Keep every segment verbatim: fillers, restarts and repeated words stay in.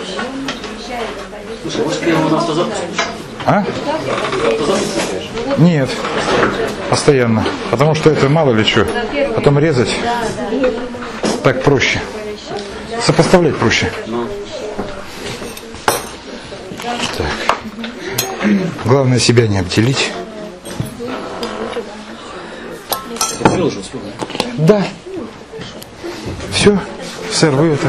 Слушай, может, ты его на автозапуск? А? Нет. Постоянно. Потому что это мало ли что. Потом резать. Так проще. Сопоставлять проще. Так. Главное себя не обделить. Да. Все. Сэр, вы это...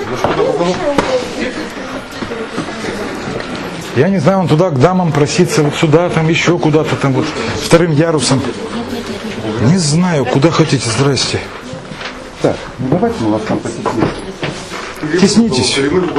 Я не знаю, он туда к дамам проситься, вот сюда, там еще куда-то, там вот вторым ярусом. Не знаю, куда хотите, здрасте. Так, ну давайте мы вас там потесним. Теснитесь.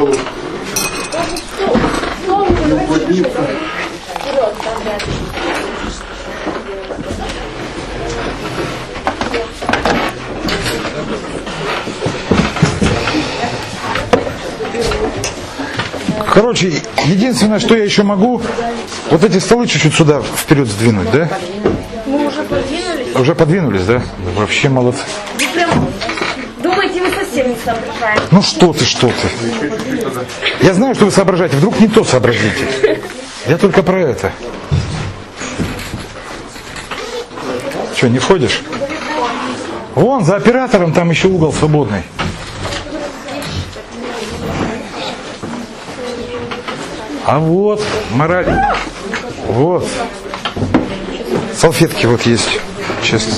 Короче, единственное, что я еще могу, вот эти столы чуть-чуть сюда вперед сдвинуть, да? Мы уже подвинулись. Уже подвинулись, да? Вообще молодцы. Вы прям думаете, мы совсем не соображаем? Ну что ты, что ты? Я знаю, что вы соображаете, вдруг не то сообразите. Я только про это. Что, не входишь? Вон, за оператором там еще угол свободный. А вот, мораль. Вот. Салфетки вот есть, честно.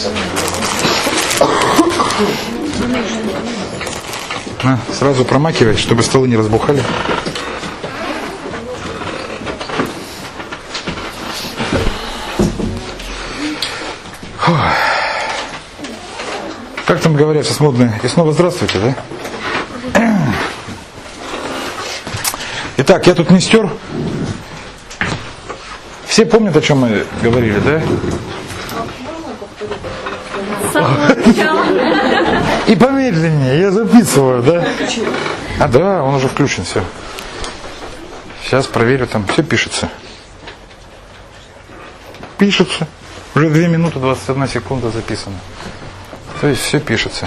На, сразу промакивай, чтобы столы не разбухали. Фух. Как там говорят сейчас модные? И снова здравствуйте, да? Итак, я тут не стер. Все помнят, о чем мы говорили, да? И помедленнее, я записываю, да? А, да, он уже включен, все. Сейчас проверю, там все пишется. Пишется. Уже две минуты двадцать одна секунда записано. То есть все пишется.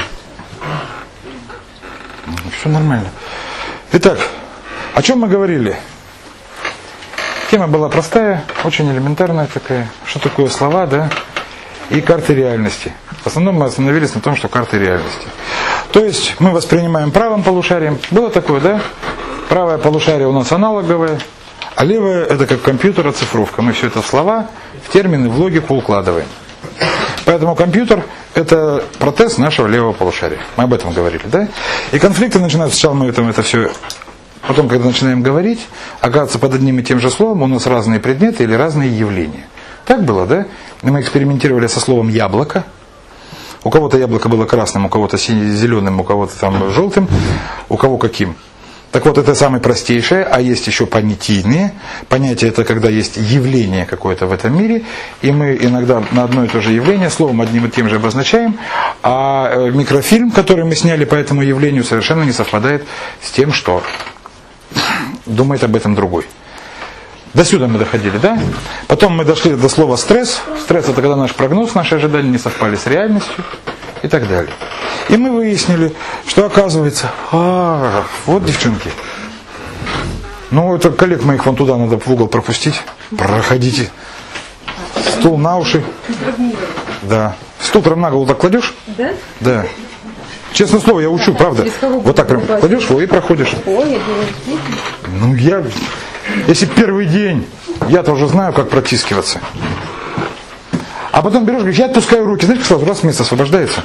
Все нормально. Итак, о чем мы говорили? Тема была простая, очень элементарная такая. Что такое слова, да? И карты реальности. В основном мы остановились на том, что карты реальности. То есть мы воспринимаем правым полушарием. Было такое, да? Правое полушарие у нас аналоговое, а левое это как компьютер, оцифровка. Мы все это в слова, в термины, в логику укладываем. Поэтому компьютер это протез нашего левого полушария. Мы об этом говорили, да? И конфликты начинаются, сначала мы это, это все... Потом, когда начинаем говорить, оказывается, под одним и тем же словом у нас разные предметы или разные явления. Так было, да? И мы экспериментировали со словом «яблоко». У кого-то яблоко было красным, у кого-то зеленым, у кого-то там желтым, у кого каким. Так вот, это самое простейшее, а есть еще понятийные. Понятие это когда есть явление какое-то в этом мире, и мы иногда на одно и то же явление словом одним и тем же обозначаем, а микрофильм, который мы сняли по этому явлению, совершенно не совпадает с тем, что думает об этом другой. До сюда мы доходили, да? Потом мы дошли до слова стресс. Стресс это когда наш прогноз, наши ожидания не совпали с реальностью и так далее. И мы выяснили, что оказывается, а, вот девчонки. Ну, это коллег моих вон туда надо в угол пропустить. Проходите. Стул на уши. Да. Стул прям на голову так кладешь? Да? Да. Честное слово, я учу, правда. Вот так прям кладешь его и проходишь. Ну, я... Если первый день, я-то уже знаю, как протискиваться. А потом берешь, говоришь, я отпускаю руки. Знаешь, как сразу раз место освобождается.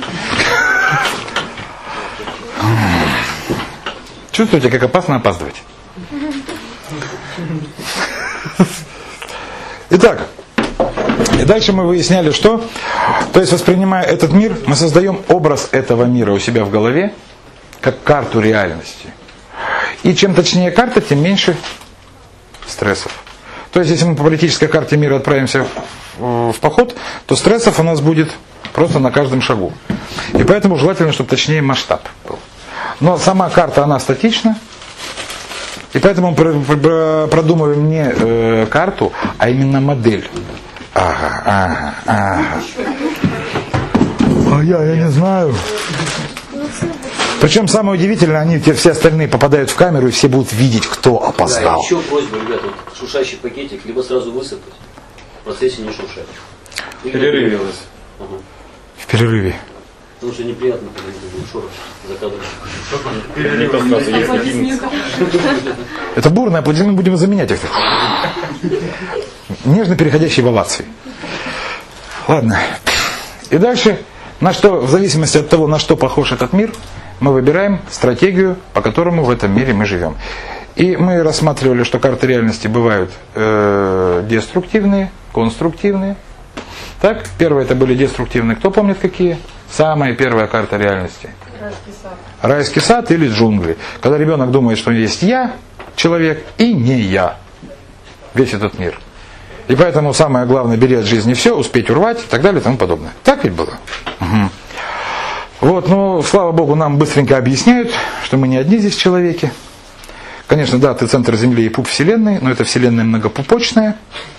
Чувствуете, как опасно опаздывать? Итак, и дальше мы выясняли, что, то есть воспринимая этот мир, мы создаем образ этого мира у себя в голове, как карту реальности. И чем точнее карта, тем меньше стрессов. То есть, если мы по политической карте мира отправимся в, в поход, то стрессов у нас будет просто на каждом шагу. И поэтому желательно, чтобы точнее масштаб был. Но сама карта, она статична. И поэтому мы продумываем не э, карту, а именно модель. Ага, ага, ага. А я, я не знаю. Причем самое удивительное, они все остальные попадают в камеру, и все будут видеть, кто Да, опоздал. еще просьба, ребята, вот шуршащий пакетик, либо сразу высыпать, в процессе не шуршать. В перерыве. Ага. В перерыве. Потому что неприятно, когда будет шорох за кадром. Это бурные аплодисменты, мы будем заменять их. Нежно переходящие в овации. Ладно. И дальше, на что, в зависимости от того, на что похож этот мир, мы выбираем стратегию, по которому в этом мире мы живем. И мы рассматривали, что карты реальности бывают э, деструктивные, конструктивные. Так, первые это были деструктивные. Кто помнит какие? Самая первая карта реальности. Райский сад. Райский сад или джунгли. Когда ребенок думает, что есть я, человек, и не я. Весь этот мир. И поэтому самое главное, бери от жизни все, успеть урвать и так далее и тому подобное. Так ведь было? Угу. Вот, ну, слава Богу, нам быстренько объясняют, что мы не одни здесь человеки. Конечно, да, ты центр Земли и пуп Вселенной, но это Вселенная многопупочная.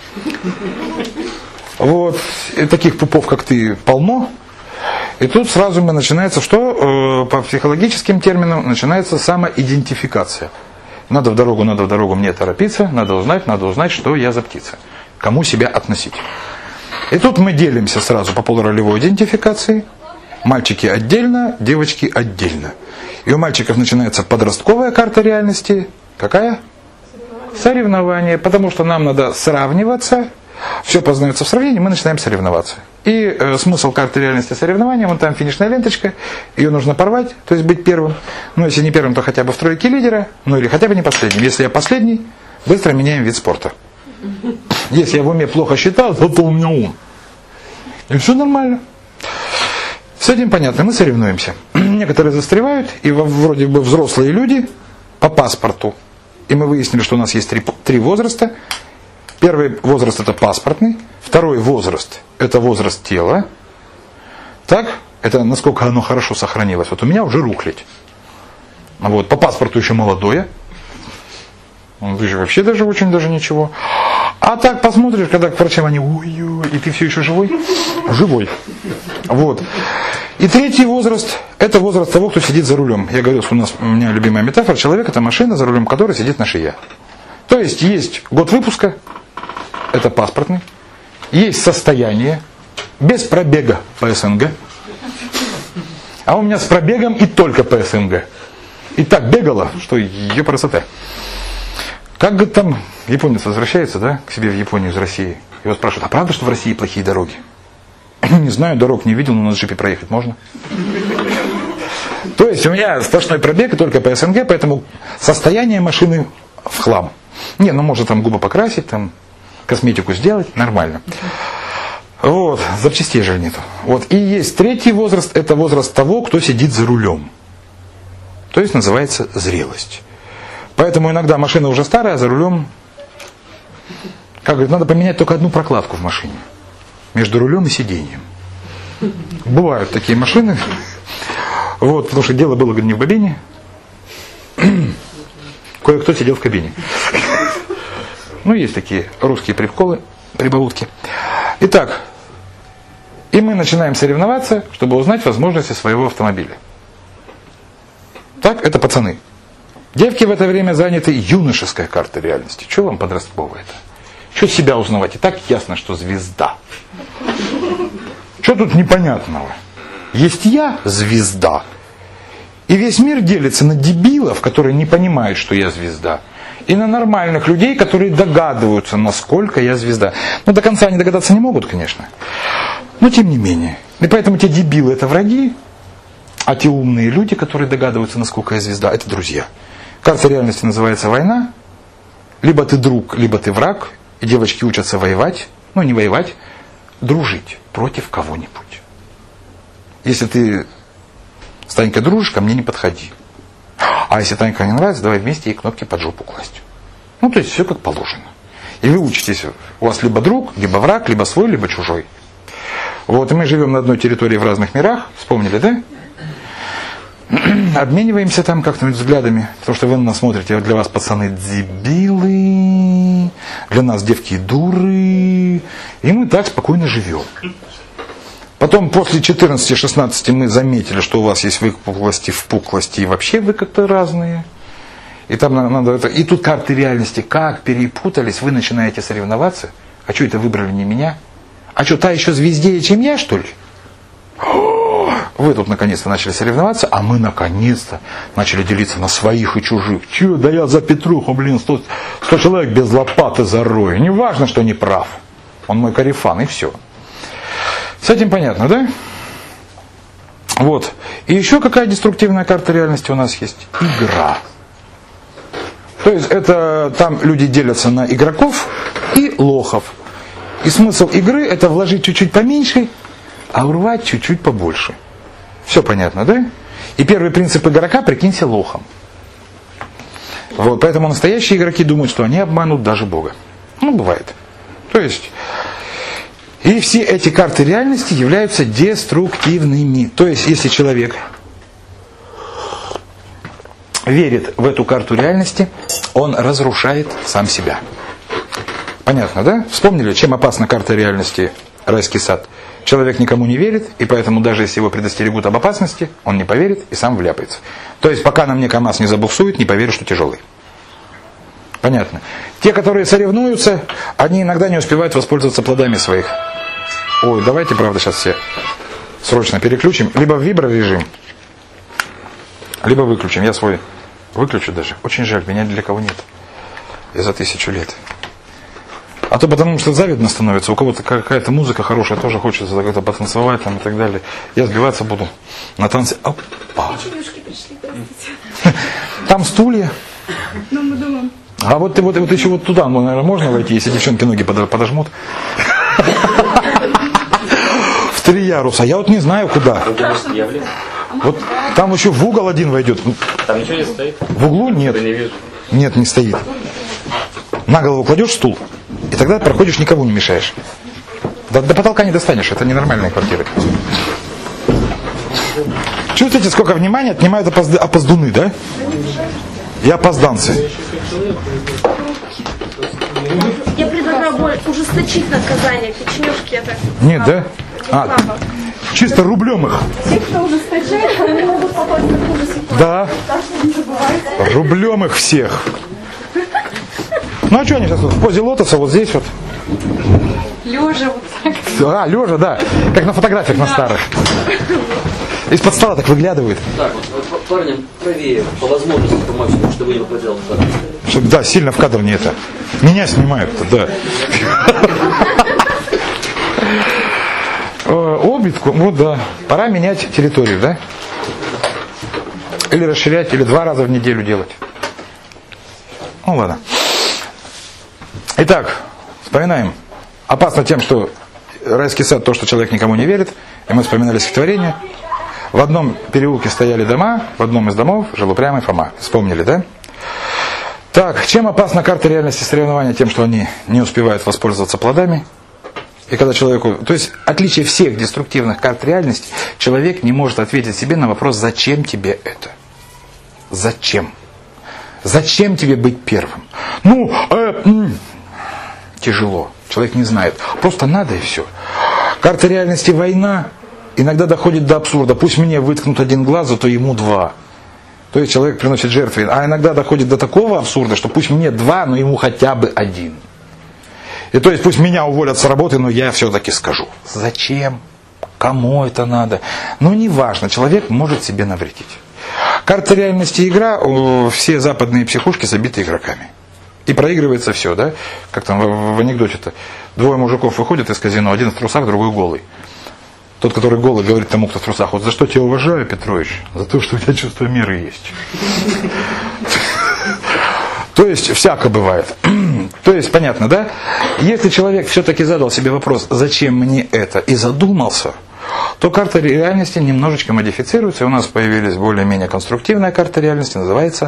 Вот, и таких пупов, как ты, полно. И тут сразу мы начинается, что э, по психологическим терминам начинается самоидентификация. Надо в дорогу, надо в дорогу, мне торопиться, надо узнать, надо узнать, что я за птица. Кому себя относить. И тут мы делимся сразу по полуролевой идентификации. Мальчики отдельно, девочки отдельно. И у мальчиков начинается подростковая карта реальности. Какая? Соревнование. Потому что нам надо сравниваться. Все познается в сравнении, мы начинаем соревноваться. И э, смысл карты реальности соревнования, вон там финишная ленточка, ее нужно порвать, то есть быть первым. Ну, если не первым, то хотя бы в тройке лидера, ну или хотя бы не последним. Если я последний, быстро меняем вид спорта. Если я в уме плохо считал, то у меня ум. И все нормально. С этим понятно, мы соревнуемся. Некоторые застревают, и вроде бы взрослые люди по паспорту. И мы выяснили, что у нас есть три, три возраста. Первый возраст это паспортный, второй возраст это возраст тела. Так, это насколько оно хорошо сохранилось. Вот у меня уже рухлядь. Вот, по паспорту еще молодое. Ты же вообще даже очень даже ничего. А так посмотришь, когда к врачам они, ой-ой, и ты все еще живой? Живой. Вот. И третий возраст, это возраст того, кто сидит за рулем. Я говорил, что у нас, у меня любимая метафора, человек это машина, за рулем которой сидит на шее. То есть есть год выпуска, это паспортный, есть состояние, без пробега по СНГ. А у меня с пробегом и только по СНГ. И так бегала, что ее красота. Как, говорит, там японец возвращается, да, к себе в Японию из России. Его спрашивают, а правда, что в России плохие дороги? Не знаю, дорог не видел, но на джипе проехать можно. То есть у меня сплошной пробег и только по СНГ, поэтому состояние машины в хлам. Не, ну можно там губы покрасить, там косметику сделать, нормально. Вот, запчастей же нету. Вот, и есть третий возраст, это возраст того, кто сидит за рулем. То есть называется зрелость. Поэтому иногда машина уже старая, а за рулем, как говорит, надо поменять только одну прокладку в машине. Между рулем и сиденьем. Бывают такие машины. Вот, потому что дело было, говорит, не в бобине. Кое-кто сидел в кабине. Ну, есть такие русские приколы, прибаутки. Итак, и мы начинаем соревноваться, чтобы узнать возможности своего автомобиля. Так, это пацаны. Девки в это время заняты юношеской картой реальности. Что вам подростковое-то? Что себя узнавать? И так ясно, что звезда. Что тут непонятного? Есть я, звезда. И весь мир делится на дебилов, которые не понимают, что я звезда. И на нормальных людей, которые догадываются, насколько я звезда. Но до конца они догадаться не могут, конечно. Но тем не менее. И поэтому те дебилы это враги, а те умные люди, которые догадываются, насколько я звезда, это друзья. Карта реальности называется война. Либо ты друг, либо ты враг. И девочки учатся воевать. Ну, не воевать, дружить против кого-нибудь. Если ты с Танькой дружишь, ко мне не подходи. А если Танька не нравится, давай вместе ей кнопки под жопу класть. Ну, то есть все как положено. И вы учитесь, у вас либо друг, либо враг, либо свой, либо чужой. Вот, и мы живем на одной территории в разных мирах. Вспомнили, да? Обмениваемся там как-то взглядами. Потому что вы на нас смотрите, для вас пацаны дебилы, для нас девки дуры. И мы так спокойно живем. Потом после четырнадцати-шестнадцати мы заметили, что у вас есть выпуклости, впуклости, и вообще вы как-то разные. И там надо это. И тут карты реальности как перепутались, вы начинаете соревноваться. А что это выбрали не меня? А что, та еще звездее, чем я, что ли? Вы тут наконец-то начали соревноваться, а мы наконец-то начали делиться на своих и чужих. Че, да я за Петруху, блин, сто, сто человек без лопаты зарою. Не важно, что не прав. Он мой корефан, и все. С этим понятно, да? Вот. И еще какая деструктивная карта реальности у нас есть? Игра. То есть это там люди делятся на игроков и лохов. И смысл игры это вложить чуть-чуть поменьше, а урвать чуть-чуть побольше. Все понятно, да? И первый принцип игрока, прикинься лохом. Вот, поэтому настоящие игроки думают, что они обманут даже Бога. Ну, бывает. То есть, и все эти карты реальности являются деструктивными. То есть, если человек верит в эту карту реальности, он разрушает сам себя. Понятно, да? Вспомнили, чем опасна карта реальности «Райский сад»? Человек никому не верит, и поэтому даже если его предостерегут об опасности, он не поверит и сам вляпается. То есть, пока на мне КамАЗ не забуксует, не поверю, что тяжелый. Понятно. Те, которые соревнуются, они иногда не успевают воспользоваться плодами своих. Ой, давайте, правда, сейчас все срочно переключим. Либо в вибро-режим, либо выключим. Я свой выключу даже. Очень жаль, меня для кого нет. Я за тысячу лет. А то потому что завидно становится. У кого-то какая-то музыка хорошая, тоже хочется как-то потанцевать там и так далее. Я сбиваться буду на танцы. Опа. Там стулья. Ну, мы думаем. А вот, вот, вот еще вот туда, ну, наверное, можно войти, если девчонки ноги подожмут. В три яруса. Я вот не знаю куда. Вот там еще в угол один войдет. Там ничего не стоит? В углу нет. Не вижу. Нет, не стоит. На голову кладешь стул, и тогда проходишь, никого не мешаешь. До, до потолка не достанешь, это ненормальные квартиры. Чувствуете, сколько внимания отнимают опозд... опоздуны, да? И опозданцы. Я предлагаю более ужесточить наказание. Печенюшки это. Нет, да? А, чисто рублем их. Те, кто ужесточает, они могут попасть в такую же ситуацию. Да. Так что не забывайте. Рублем их всех. Ну а что они сейчас вот в позе лотоса вот здесь вот? Лежа вот так. А, лежа, да. Как на фотографиях на старых. Из-под стола так выглядывает. Так, вот, вот парням правее, по возможности, по максимуму, чтобы не попадал в кадр. Чтобы, да, сильно в кадр не это. Меня снимают-то, да. Обидку, вот да. Пора менять территорию, да? Или расширять, или два раза в неделю делать. Ну ладно. Итак, вспоминаем. Опасно тем, что райский сад, то, что человек никому не верит. И мы вспоминали стихотворение. В одном переулке стояли дома, в одном из домов жил упрямый Фома. Вспомнили, да? Так, чем опасна карта реальности соревнования? Тем, что они не успевают воспользоваться плодами. И когда человеку... То есть, отличие всех деструктивных карт реальности, человек не может ответить себе на вопрос, зачем тебе это? Зачем? Зачем тебе быть первым? Ну, э, м- тяжело. Человек не знает. Просто надо и все. Карта реальности война иногда доходит до абсурда. Пусть мне выткнут один глаз, зато ему два. То есть человек приносит жертвы. А иногда доходит до такого абсурда, что пусть мне два, но ему хотя бы один. И то есть пусть меня уволят с работы, но я все-таки скажу. Зачем? Кому это надо? Ну, неважно. Человек может себе навредить. Карта реальности игра, все западные психушки забиты игроками. И проигрывается все, да? Как там в, в анекдоте-то. Двое мужиков выходят из казино, один в трусах, другой голый. Тот, который голый, говорит тому, кто в трусах: вот за что тебя уважаю, Петрович? За то, что у тебя чувство меры есть. То есть, всяко бывает. То есть, понятно, да? Если человек все-таки задал себе вопрос, зачем мне это, и задумался, то карта реальности немножечко модифицируется, и у нас появилась более-менее конструктивная карта реальности, называется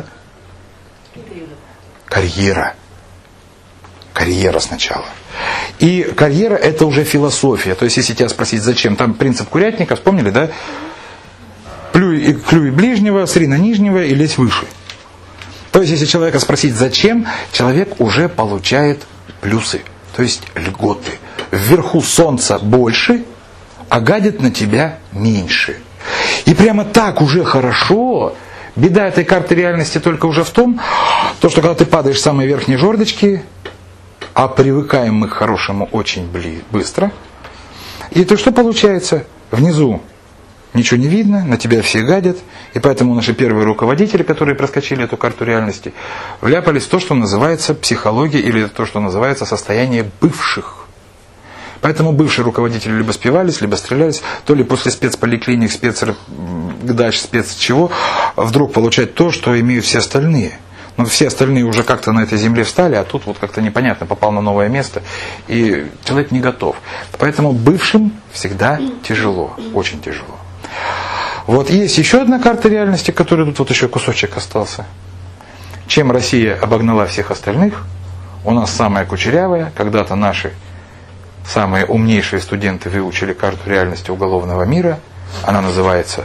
карьера. Карьера сначала. И карьера — это уже философия. То есть, если тебя спросить, зачем, там принцип курятника, вспомнили, да? Плюй, клюй ближнего, сри на нижнего и лезь выше. То есть, если человека спросить, зачем, человек уже получает плюсы, то есть льготы. Вверху солнца больше, а гадят на тебя меньше. И прямо так уже хорошо. Беда этой карты реальности только уже в том, то, что когда ты падаешь с самой верхней жердочки, а привыкаем мы к хорошему очень быстро, и то что получается? Внизу ничего не видно, на тебя все гадят, и поэтому наши первые руководители, которые проскочили эту карту реальности, вляпались в то, что называется психология, или то, что называется состояние бывших. Поэтому бывшие руководители либо спивались, либо стрелялись, то ли после спецполиклиник, спецдач, спец чего, вдруг получать то, что имеют все остальные. Но все остальные уже как-то на этой земле встали, а тут вот как-то непонятно, попал на новое место, и человек не готов. Поэтому бывшим всегда тяжело, очень тяжело. Вот есть еще одна карта реальности, которой тут вот еще кусочек остался. Чем Россия обогнала всех остальных, у нас самая кучерявая, когда-то наши самые умнейшие студенты выучили карту реальности уголовного мира, она называется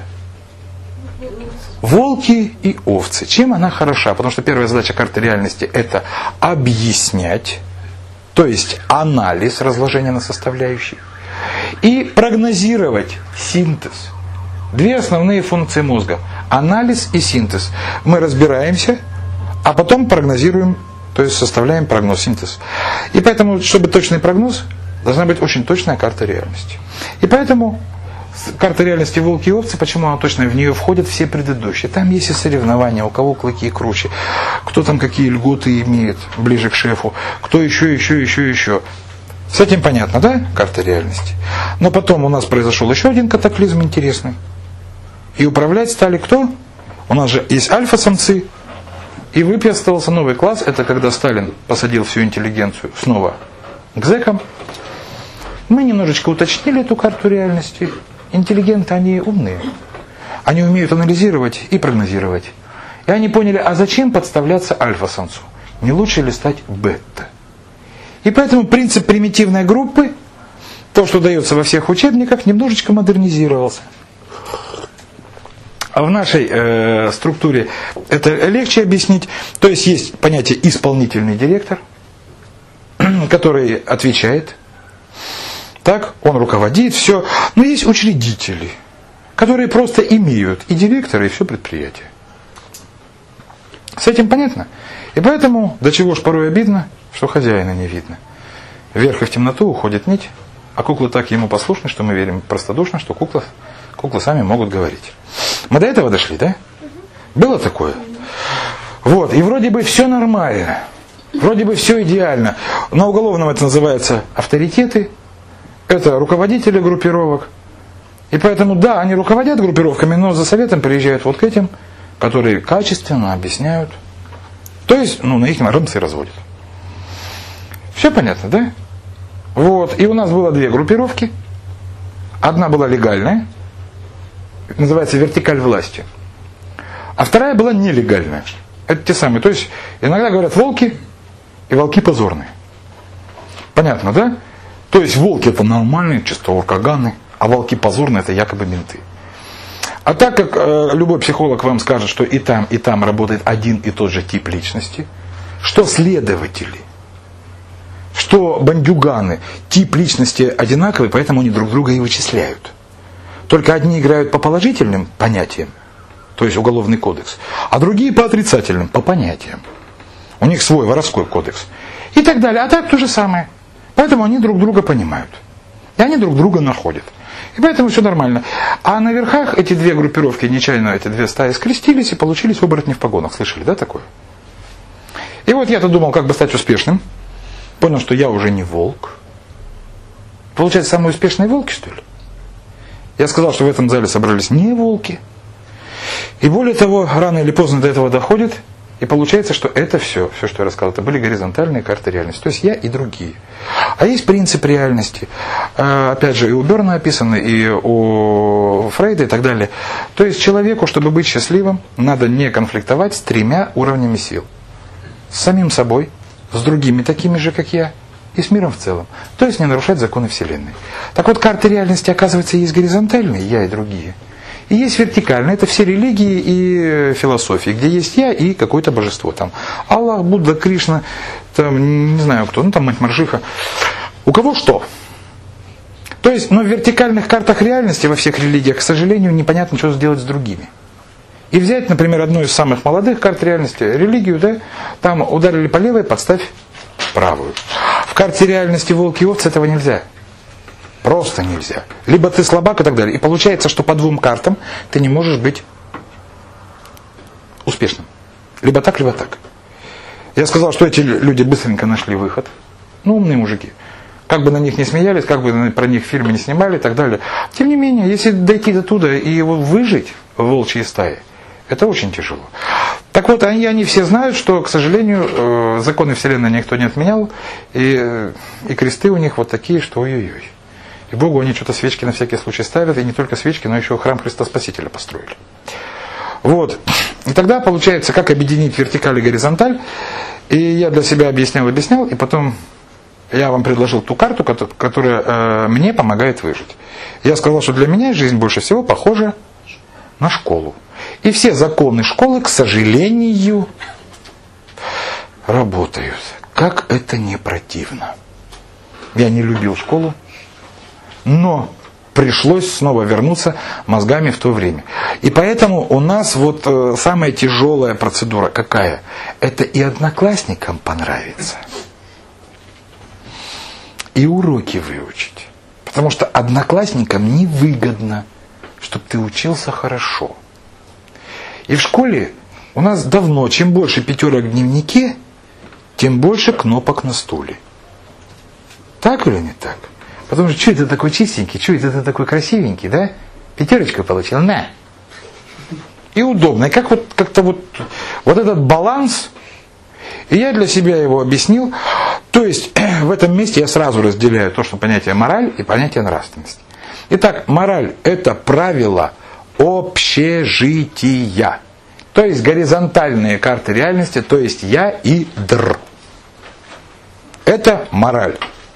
«Волки и овцы». Чем она хороша? Потому что первая задача карты реальности – это объяснять, то есть анализ разложения на составляющие, и прогнозировать синтез. Две основные функции мозга – анализ и синтез. Мы разбираемся, а потом прогнозируем, то есть составляем прогноз, синтез. И поэтому, чтобы точный прогноз, должна быть очень точная карта реальности. И поэтому карта реальности волки и овцы, почему она точно, в нее входят все предыдущие. Там есть и соревнования, у кого клыки круче, кто там какие льготы имеет ближе к шефу, кто еще, еще, еще, еще. С этим понятно, да, карта реальности? Но потом у нас произошел еще один катаклизм интересный. И управлять стали кто? У нас же есть альфа-самцы. И выписывался новый класс, это когда Сталин посадил всю интеллигенцию снова к зэкам. Мы немножечко уточнили эту карту реальности. Интеллигенты, они умные. Они умеют анализировать и прогнозировать. И они поняли, а зачем подставляться альфа-самцу? Не лучше ли стать бета? И поэтому принцип примитивной группы, то, что дается во всех учебниках, немножечко модернизировался. А в нашей э, структуре это легче объяснить. То есть есть понятие исполнительный директор, который отвечает. Так, он руководит, все. Но есть учредители, которые просто имеют и директора, и все предприятие. С этим понятно? И поэтому, до чего ж порой обидно, что хозяина не видно. Вверх и в темноту уходит нить, а куклы так ему послушны, что мы верим простодушно, что куклы, куклы сами могут говорить. Мы до этого дошли, да? Было такое? Вот, и вроде бы все нормально, вроде бы все идеально. На уголовном это называется авторитеты, это руководители группировок. И поэтому, да, они руководят группировками, но за советом приезжают вот к этим, которые качественно объясняют. То есть, ну, на их рымцы разводят. Все понятно, да? Вот, и у нас было две группировки. Одна была легальная, называется вертикаль власти. А вторая была нелегальная. Это те самые. То есть, иногда говорят волки, и волки позорные. Понятно, да? То есть, волки это нормальные, чисто уркаганы, а волки позорные это якобы менты. А так как э, любой психолог вам скажет, что и там, и там работает один и тот же тип личности, что следователи, что бандюганы, тип личности одинаковый, поэтому они друг друга и вычисляют. Только одни играют по положительным понятиям, то есть уголовный кодекс, а другие по отрицательным, по понятиям. У них свой воровской кодекс. И так далее. А так то же самое. Поэтому они друг друга понимают. И они друг друга находят. И поэтому все нормально. А на верхах эти две группировки, нечаянно эти две стаи скрестились и получились оборотни в погонах. Слышали, да, такое? И вот я-то думал, как бы стать успешным. Понял, что я уже не волк. Получается, самые успешные волки, что ли? Я сказал, что в этом зале собрались не волки. И более того, рано или поздно до этого доходит. И получается, что это все, все, что я рассказал, это были горизонтальные карты реальности. То есть я и другие. А есть принцип реальности. Опять же, и у Берна описано, и у Фрейда и так далее. То есть человеку, чтобы быть счастливым, надо не конфликтовать с тремя уровнями сил. С самим собой, с другими такими же, как я, и с миром в целом. То есть не нарушать законы Вселенной. Так вот, карты реальности, оказывается, есть горизонтальные, я и другие. И есть вертикальные, это все религии и философии, где есть я и какое-то божество. Там Аллах, Будда, Кришна, там не знаю кто, ну там мать Маржиха. У кого что? То есть, но в вертикальных картах реальности во всех религиях, к сожалению, непонятно, что сделать с другими. И взять, например, одну из самых молодых карт реальности, религию, да, там ударили по левой, подставь правую. В карте реальности волк и овцы этого нельзя. Просто нельзя. Либо ты слабак и так далее. И получается, что по двум картам ты не можешь быть успешным. Либо так, либо так. Я сказал, что эти люди быстренько нашли выход. Ну, умные мужики. Как бы на них не смеялись, как бы про них фильмы не снимали и так далее. Тем не менее, если дойти до туда и его выжить в волчьей стае, это очень тяжело. Так вот, они, они все знают, что, к сожалению, законы Вселенной никто не отменял, и, и кресты у них вот такие, что ой-ой-ой. И Богу они что-то свечки на всякий случай ставят, и не только свечки, но еще храм Христа Спасителя построили. Вот. И тогда получается, как объединить вертикаль и горизонталь. И я для себя объяснял, объяснял, и потом я вам предложил ту карту, которая э, мне помогает выжить. Я сказал, что для меня жизнь больше всего похожа на школу. И все законы школы, к сожалению, работают. Как это не противно. Я не любил школу, но пришлось снова вернуться мозгами в то время. И поэтому у нас вот э, самая тяжелая процедура какая? Это и одноклассникам понравится, и уроки выучить. Потому что одноклассникам невыгодно, чтобы ты учился хорошо. И в школе у нас давно, чем больше пятерок в дневнике, тем больше кнопок на стуле. Так или не так? Потому что, что это такой чистенький, что это ты такой красивенький, да? Пятерочку получил, на. И удобно. И как вот, как-то вот, вот этот баланс, и я для себя его объяснил. То есть, в этом месте я сразу разделяю то, что понятие мораль и понятие нравственность. Итак, мораль – это правило общежития. То есть, горизонтальные карты реальности, то есть я и др. Это мораль.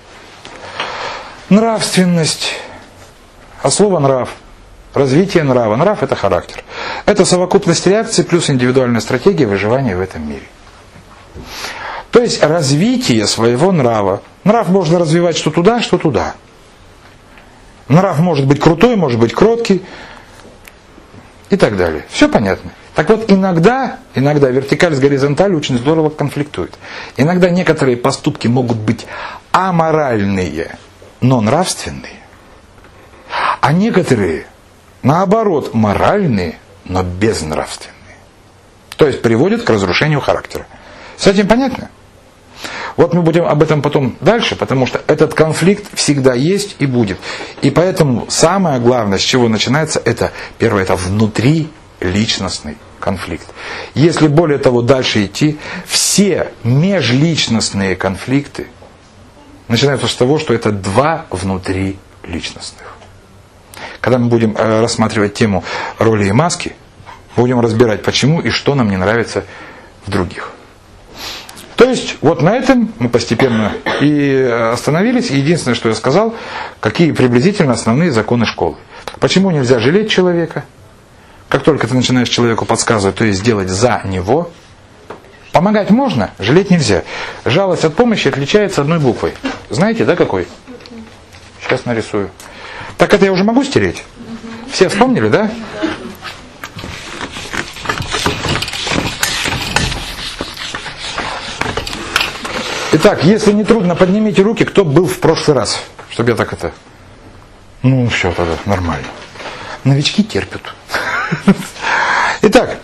Нравственность. А слово нрав. Развитие нрава. Нрав – это характер. Это совокупность реакций плюс индивидуальная стратегия выживания в этом мире. То есть развитие своего нрава. Нрав можно развивать что туда, что туда. Нрав может быть крутой, может быть кроткий и так далее. Все понятно. Так вот, иногда, иногда вертикаль с горизонталью очень здорово конфликтует. Иногда некоторые поступки могут быть аморальные, но нравственные. А некоторые, наоборот, моральные, но безнравственные. То есть приводят к разрушению характера. С этим понятно? Вот мы будем об этом потом дальше, потому что этот конфликт всегда есть и будет. И поэтому самое главное, с чего начинается, это первое, это внутриличностный конфликт. Если более того дальше идти, все межличностные конфликты начинаются с того, что это два внутриличностных. Когда мы будем рассматривать тему роли и маски, будем разбирать, почему и что нам не нравится в других. То есть, вот на этом мы постепенно и остановились. И единственное, что я сказал, какие приблизительно основные законы школы. Почему нельзя жалеть человека? Как только ты начинаешь человеку подсказывать, то есть делать за него. Помогать можно, жалеть нельзя. Жалость от помощи отличается одной буквой. Знаете, да, какой? Сейчас нарисую. Так это я уже могу стереть? Все вспомнили, да? Итак, если не трудно, поднимите руки, кто был в прошлый раз. Чтобы я так это... Ну, все тогда, нормально. Новички терпят. Итак.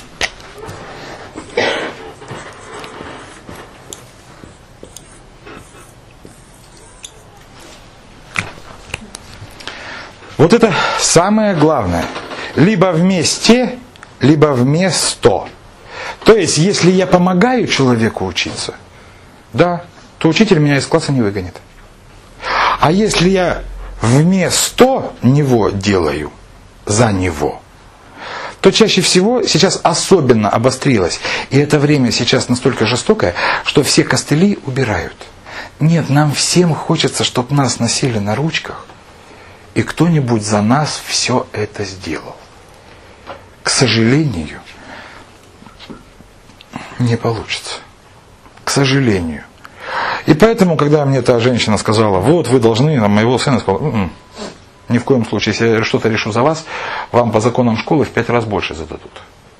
Вот это самое главное. Либо вместе, либо вместо. То есть, если я помогаю человеку учиться, да, то учитель меня из класса не выгонит. А если я вместо него делаю, за него, то чаще всего сейчас особенно обострилось. И это время сейчас настолько жестокое, что все костыли убирают. Нет, нам всем хочется, чтобы нас носили на ручках, и кто-нибудь за нас все это сделал. К сожалению, не получится. К сожалению. И поэтому, когда мне та женщина сказала, вот вы должны, на моего сына, сказал, м-м, ни в коем случае, если я что-то решу за вас, вам по законам школы в пять раз больше зададут.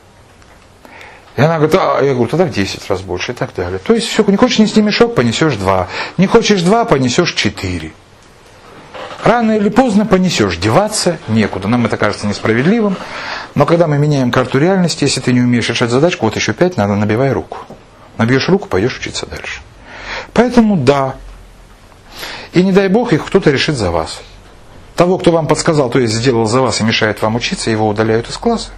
И она говорит, а, я говорю, тогда в десять раз больше и так далее. То есть все, не хочешь нести мешок, понесешь два. Не хочешь два, понесешь четыре. Рано или поздно понесешь, деваться некуда. Нам это кажется несправедливым, но когда мы меняем карту реальности, если ты не умеешь решать задачку, вот еще пять, надо набивай руку. Набьешь руку, пойдешь учиться дальше. Поэтому да. И не дай Бог, их кто-то решит за вас. Того, кто вам подсказал, то есть сделал за вас и мешает вам учиться, его удаляют из класса.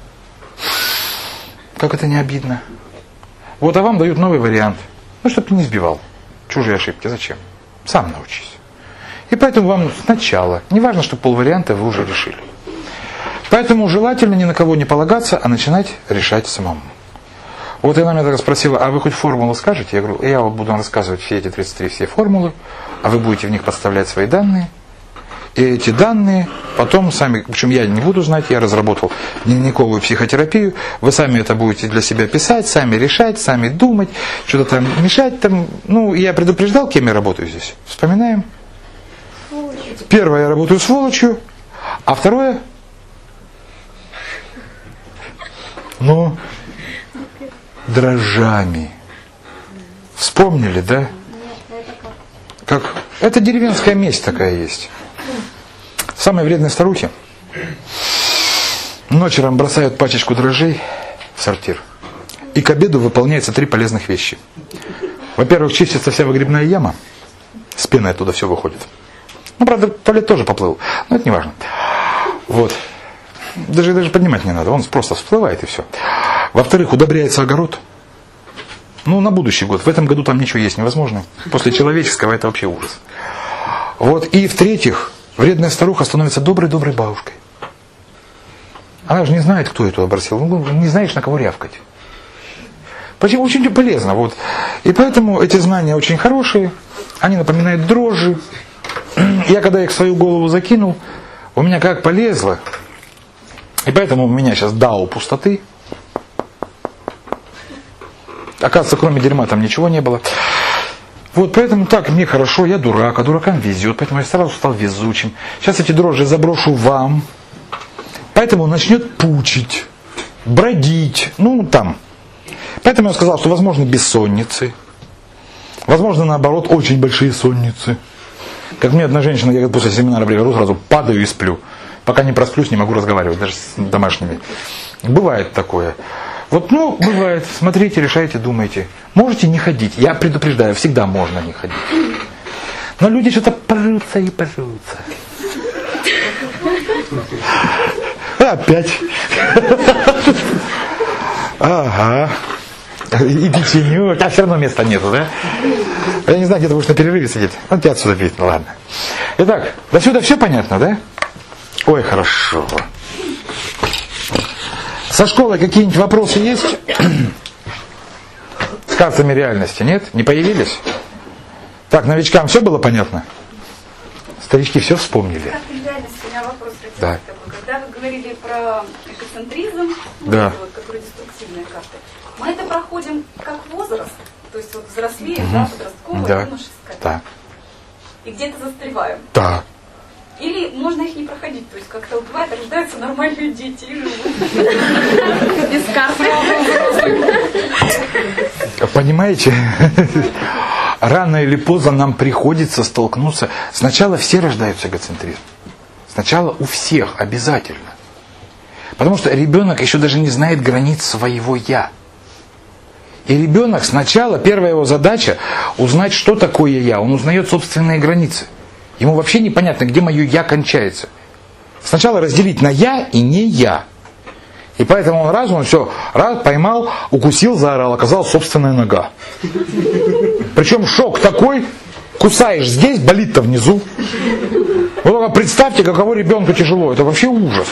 Как это не обидно. Вот, а вам дают новый вариант. Ну, чтобы ты не сбивал чужие ошибки. Зачем? Сам научись. И поэтому вам сначала, не важно, что полварианта вы уже решили. Поэтому желательно ни на кого не полагаться, а начинать решать самому. Вот она меня так спросила, а вы хоть формулу скажете? Я говорю, я вот буду вам рассказывать все эти тридцать три все формулы, а вы будете в них подставлять свои данные. И эти данные потом сами, причем я не буду знать, я разработал дневниковую психотерапию, вы сами это будете для себя писать, сами решать, сами думать, что-то там мешать. Там. Ну, я предупреждал, кем я работаю здесь. Вспоминаем. Первое, я работаю сволочью, а второе, ну, дрожжами. Вспомнили, да? Как? Это деревенская месть такая есть. Самые вредные старухи ночью бросают пачечку дрожжей в сортир. И к обеду выполняется три полезных вещи. Во-первых, чистится вся выгребная яма, с пеной оттуда все выходит. Ну, правда, туалет тоже поплыл, но это не важно. Вот. Даже, даже поднимать не надо, он просто всплывает и все. Во-вторых, удобряется огород. Ну, на будущий год. В этом году там ничего есть невозможно. После человеческого это вообще ужас. Вот. И в-третьих, вредная старуха становится доброй-доброй бабушкой. Она же не знает, кто эту обросил. Ну, не знаешь, на кого рявкать. Почему? Очень полезно. Вот. И поэтому эти знания очень хорошие. Они напоминают дрожжи. Я когда их в свою голову закинул, у меня как полезло. И поэтому у меня сейчас дао пустоты. Оказывается, кроме дерьма там ничего не было. Вот поэтому так, мне хорошо, я дурак, а дуракам везет. Поэтому я сразу стал везучим. Сейчас эти дрожжи заброшу вам. Поэтому он начнет пучить, бродить. Ну, там. Поэтому я сказал, что возможно бессонницы. Возможно, наоборот, очень большие сонницы. Как мне одна женщина, я после семинара прихожу, сразу падаю и сплю. Пока не просплюсь, не могу разговаривать, даже с домашними. Бывает такое. Вот, ну, бывает. Смотрите, решайте, думайте. Можете не ходить. Я предупреждаю, всегда можно не ходить. Но люди что-то порются и порются. Опять. Ага. И печенек. А все равно места нету, да? Я не знаю, где ты будешь на перерыве сидеть. Ну, тебя отсюда видно, ладно. Итак, до сюда все понятно, да? Ой, хорошо. Со школы какие-нибудь вопросы есть? С картами реальности, нет? Не появились? Так, новичкам все было понятно? Старички все вспомнили? Карты реальности, у меня вопрос. Да. Когда вы говорили про эгоцентризм, да. вот, которые деструктивные карты, мы это проходим как возраст, то есть вот взрослеем, угу. да, подростковая, да. юношеская. Да. И где-то застреваем. Да. Или можно их не проходить, то есть как-то вот бывает, рождаются нормальные дети и живут. Без карты. Понимаете? Рано или поздно нам приходится столкнуться. Сначала все рождаются эгоцентризм. Сначала у всех обязательно. Потому что ребенок еще даже не знает границ своего «я». И ребенок сначала, первая его задача узнать, что такое «я». Он узнает собственные границы. Ему вообще непонятно, где мое «я» кончается. Сначала разделить на «я» и «не я». И поэтому он разум, он все, раз, поймал, укусил, заорал, оказалась собственная нога. Причем шок такой, кусаешь здесь, болит-то внизу. Вот только представьте, каково ребенку тяжело. Это вообще ужас.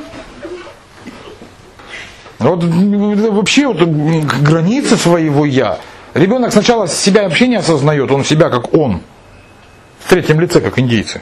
Вот, вообще вот, границы своего «я». Ребенок сначала себя вообще не осознает, он себя как он. В третьем лице, как индейцы.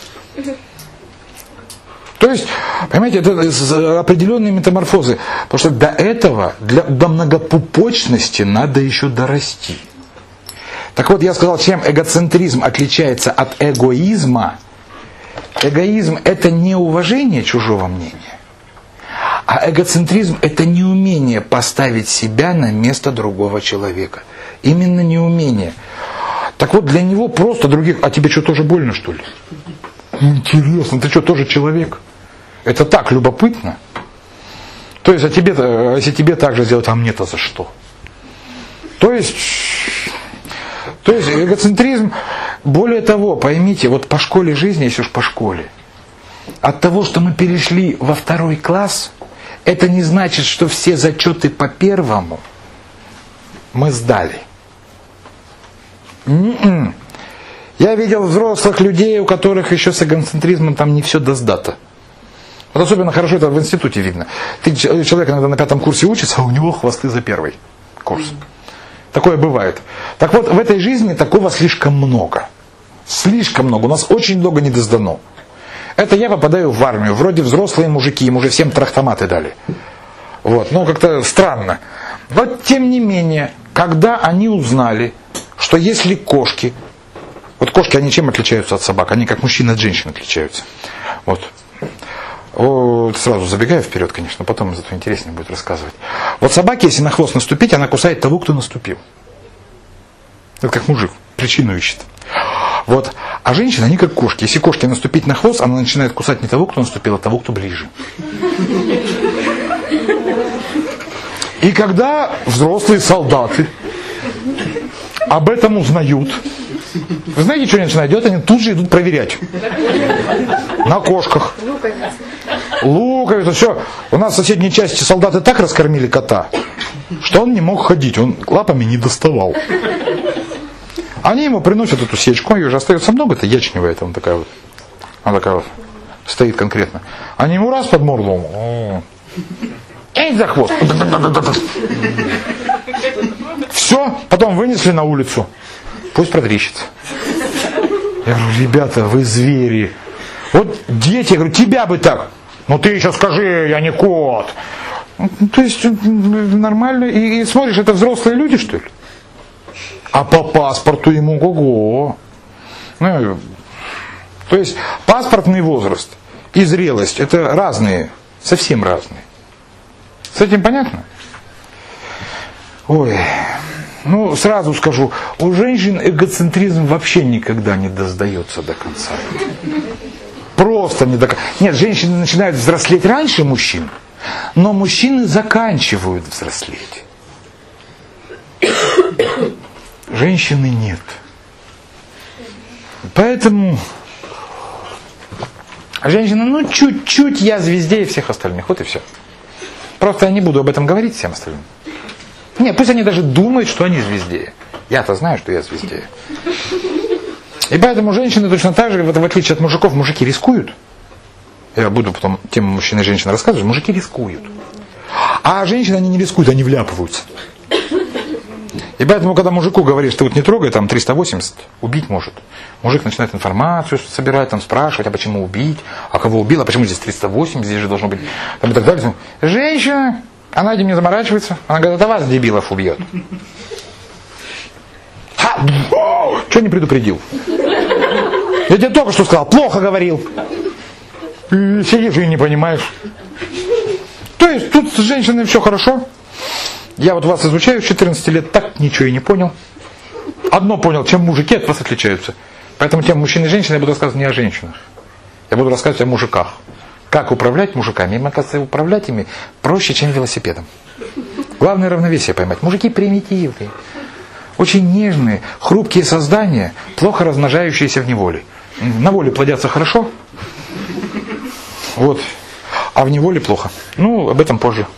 То есть, понимаете, это определенные метаморфозы. Потому что до этого, для, до многопупочности надо еще дорасти. Так вот, я сказал, чем эгоцентризм отличается от эгоизма. Эгоизм – это не уважение чужого мнения, а эгоцентризм – это неумение поставить себя на место другого человека. Именно неумение. Так вот, для него просто других... А тебе что, тоже больно, что ли? Интересно, ты что, тоже человек? Это так любопытно. То есть, а тебе, если тебе так же сделать, а мне-то за что? То есть... То есть эгоцентризм, более того, поймите, вот по школе жизни, если уж по школе, от того, что мы перешли во второй класс, это не значит, что все зачеты по первому мы сдали. Н-н-н. Я видел взрослых людей, у которых еще с эгоцентризмом там не все доздато. Вот особенно хорошо это в институте видно. Ты, человек иногда на пятом курсе учится, а у него хвосты за первый курс. Такое бывает. Так вот, в этой жизни такого слишком много. Слишком много. У нас очень много не доздано. Это я попадаю в армию. Вроде взрослые мужики, им уже всем трахтоматы дали. Вот. Ну, как-то странно. Но, тем не менее, когда они узнали, что если кошки... Вот кошки, они чем отличаются от собак? Они как мужчина от женщин отличаются. Вот. О, сразу забегаю вперед, конечно, потом зато интереснее будет рассказывать. Вот собаке, если на хвост наступить, она кусает того, кто наступил. Это как мужик, причину ищет. Вот. А женщины, они как кошки. Если кошке наступить на хвост, она начинает кусать не того, кто наступил, а того, кто ближе. И когда взрослые солдаты об этом узнают, вы знаете, что они начинают делать? Они тут же идут проверять. На кошках. Луковицу, все. У нас в соседней части солдаты так раскормили кота, что он не мог ходить, он лапами не доставал. Они ему приносят эту сечку, ее же остается много, это ячневая, это он такая вот. Она такая вот стоит конкретно. Они ему раз под морду. Эй, за хвост. Все, потом вынесли на улицу. Пусть протрещится. Я говорю, ребята, вы звери. Вот дети, я говорю, тебя бы так. Ну ты еще скажи, я не кот. То есть нормально. И, и смотришь, это взрослые люди, что ли? А по паспорту ему ого-го. Ну, то есть паспортный возраст и зрелость это разные, совсем разные. С этим понятно? Ой, ну сразу скажу, у женщин эгоцентризм вообще никогда не доздается до конца. Просто не до конца. Нет, женщины начинают взрослеть раньше мужчин, но мужчины заканчивают взрослеть. Женщины нет. Поэтому женщина, ну чуть-чуть я звездее всех остальных. Вот и все. Просто я не буду об этом говорить всем остальным. Нет, пусть они даже думают, что они звездее. Я-то знаю, что я звездее. И поэтому женщины точно так же, в отличие от мужиков, мужики рискуют. Я буду потом тему мужчин и женщин рассказывать. Мужики рискуют. А женщины, они не рискуют, они вляпываются. И поэтому, когда мужику говоришь, ты вот не трогай, там триста восемьдесят, убить может. Мужик начинает информацию собирать, там спрашивать, а почему убить, а кого убил, а почему здесь триста восемьдесят, здесь же должно быть, там и так далее. Женщина, она этим не заморачивается, она говорит, это вас, дебилов, убьет. Что не предупредил? Я тебе только что сказал, плохо говорил. И сидишь и не понимаешь. То есть тут с женщиной все хорошо. Я вот вас изучаю с четырнадцати лет, так ничего и не понял. Одно понял, чем мужики от вас отличаются. Поэтому тем мужчин и женщин я буду рассказывать не о женщинах. Я буду рассказывать о мужиках. Как управлять мужиками. Им, оказывается, управлять ими проще, чем велосипедом. Главное равновесие поймать. Мужики примитивные. Очень нежные, хрупкие создания, плохо размножающиеся в неволе. На воле плодятся хорошо. Вот. А в неволе плохо. Ну, об этом позже.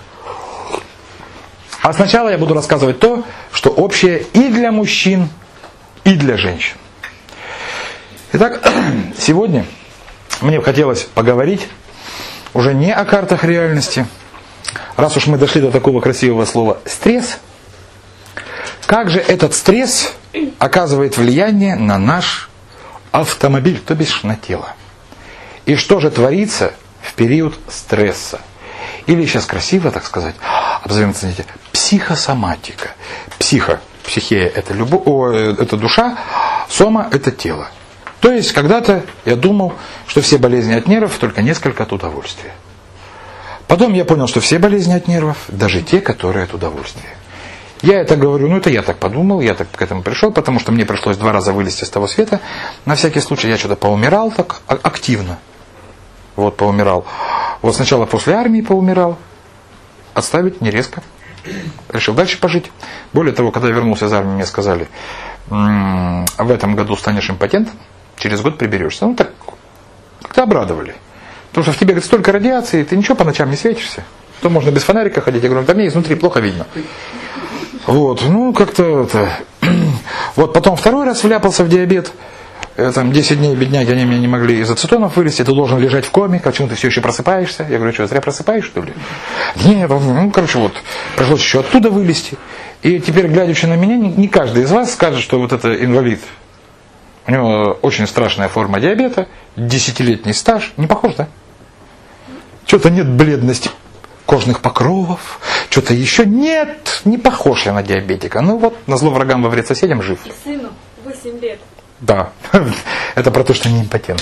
А сначала я буду рассказывать то, что общее и для мужчин, и для женщин. Итак, сегодня мне хотелось поговорить уже не о картах реальности. Раз уж мы дошли до такого красивого слова «стресс», как же этот стресс оказывает влияние на наш автомобиль, то бишь на тело. И что же творится в период стресса? Или сейчас красиво, так сказать, обзовем это, знаете, психосоматика. Психо Психея – это, любовь, о, это душа, сома – это тело. То есть, когда-то я думал, что все болезни от нервов, только несколько от удовольствия. Потом я понял, что все болезни от нервов, даже те, которые от удовольствия. Я это говорю, ну это я так подумал, я так к этому пришел, потому что мне пришлось два раза вылезти с того света. На всякий случай я что-то поумирал так активно. Вот поумирал. Вот сначала после армии поумирал, отставить не резко. Решил дальше пожить. Более того, когда я вернулся из армии, мне сказали, м-м, в этом году станешь импотентом, через год приберешься. Ну так, как-то обрадовали. Потому что в тебе говорит, столько радиации, ты ничего по ночам не светишься. То можно без фонарика ходить. Я говорю, да мне изнутри плохо видно. Вот, ну как-то это. Вот потом второй раз вляпался в диабет. Там десять дней, бедняги, они меня не могли из ацетонов вылезти. Ты должен лежать в коме, почему ты все еще просыпаешься? Я говорю, что, зря просыпаешь, что ли? Нет, ну, короче, вот, пришлось еще оттуда вылезти. И теперь, глядячи на меня, не, не каждый из вас скажет, что вот это инвалид. У него очень страшная форма диабета, десятилетний стаж. Не похож, да? Что-то нет бледности кожных покровов, что-то еще. Нет, не похож я на диабетика. Ну вот, назло врагам во вред соседям жив. И сыну восемь лет. Да, это про то, что не импотент.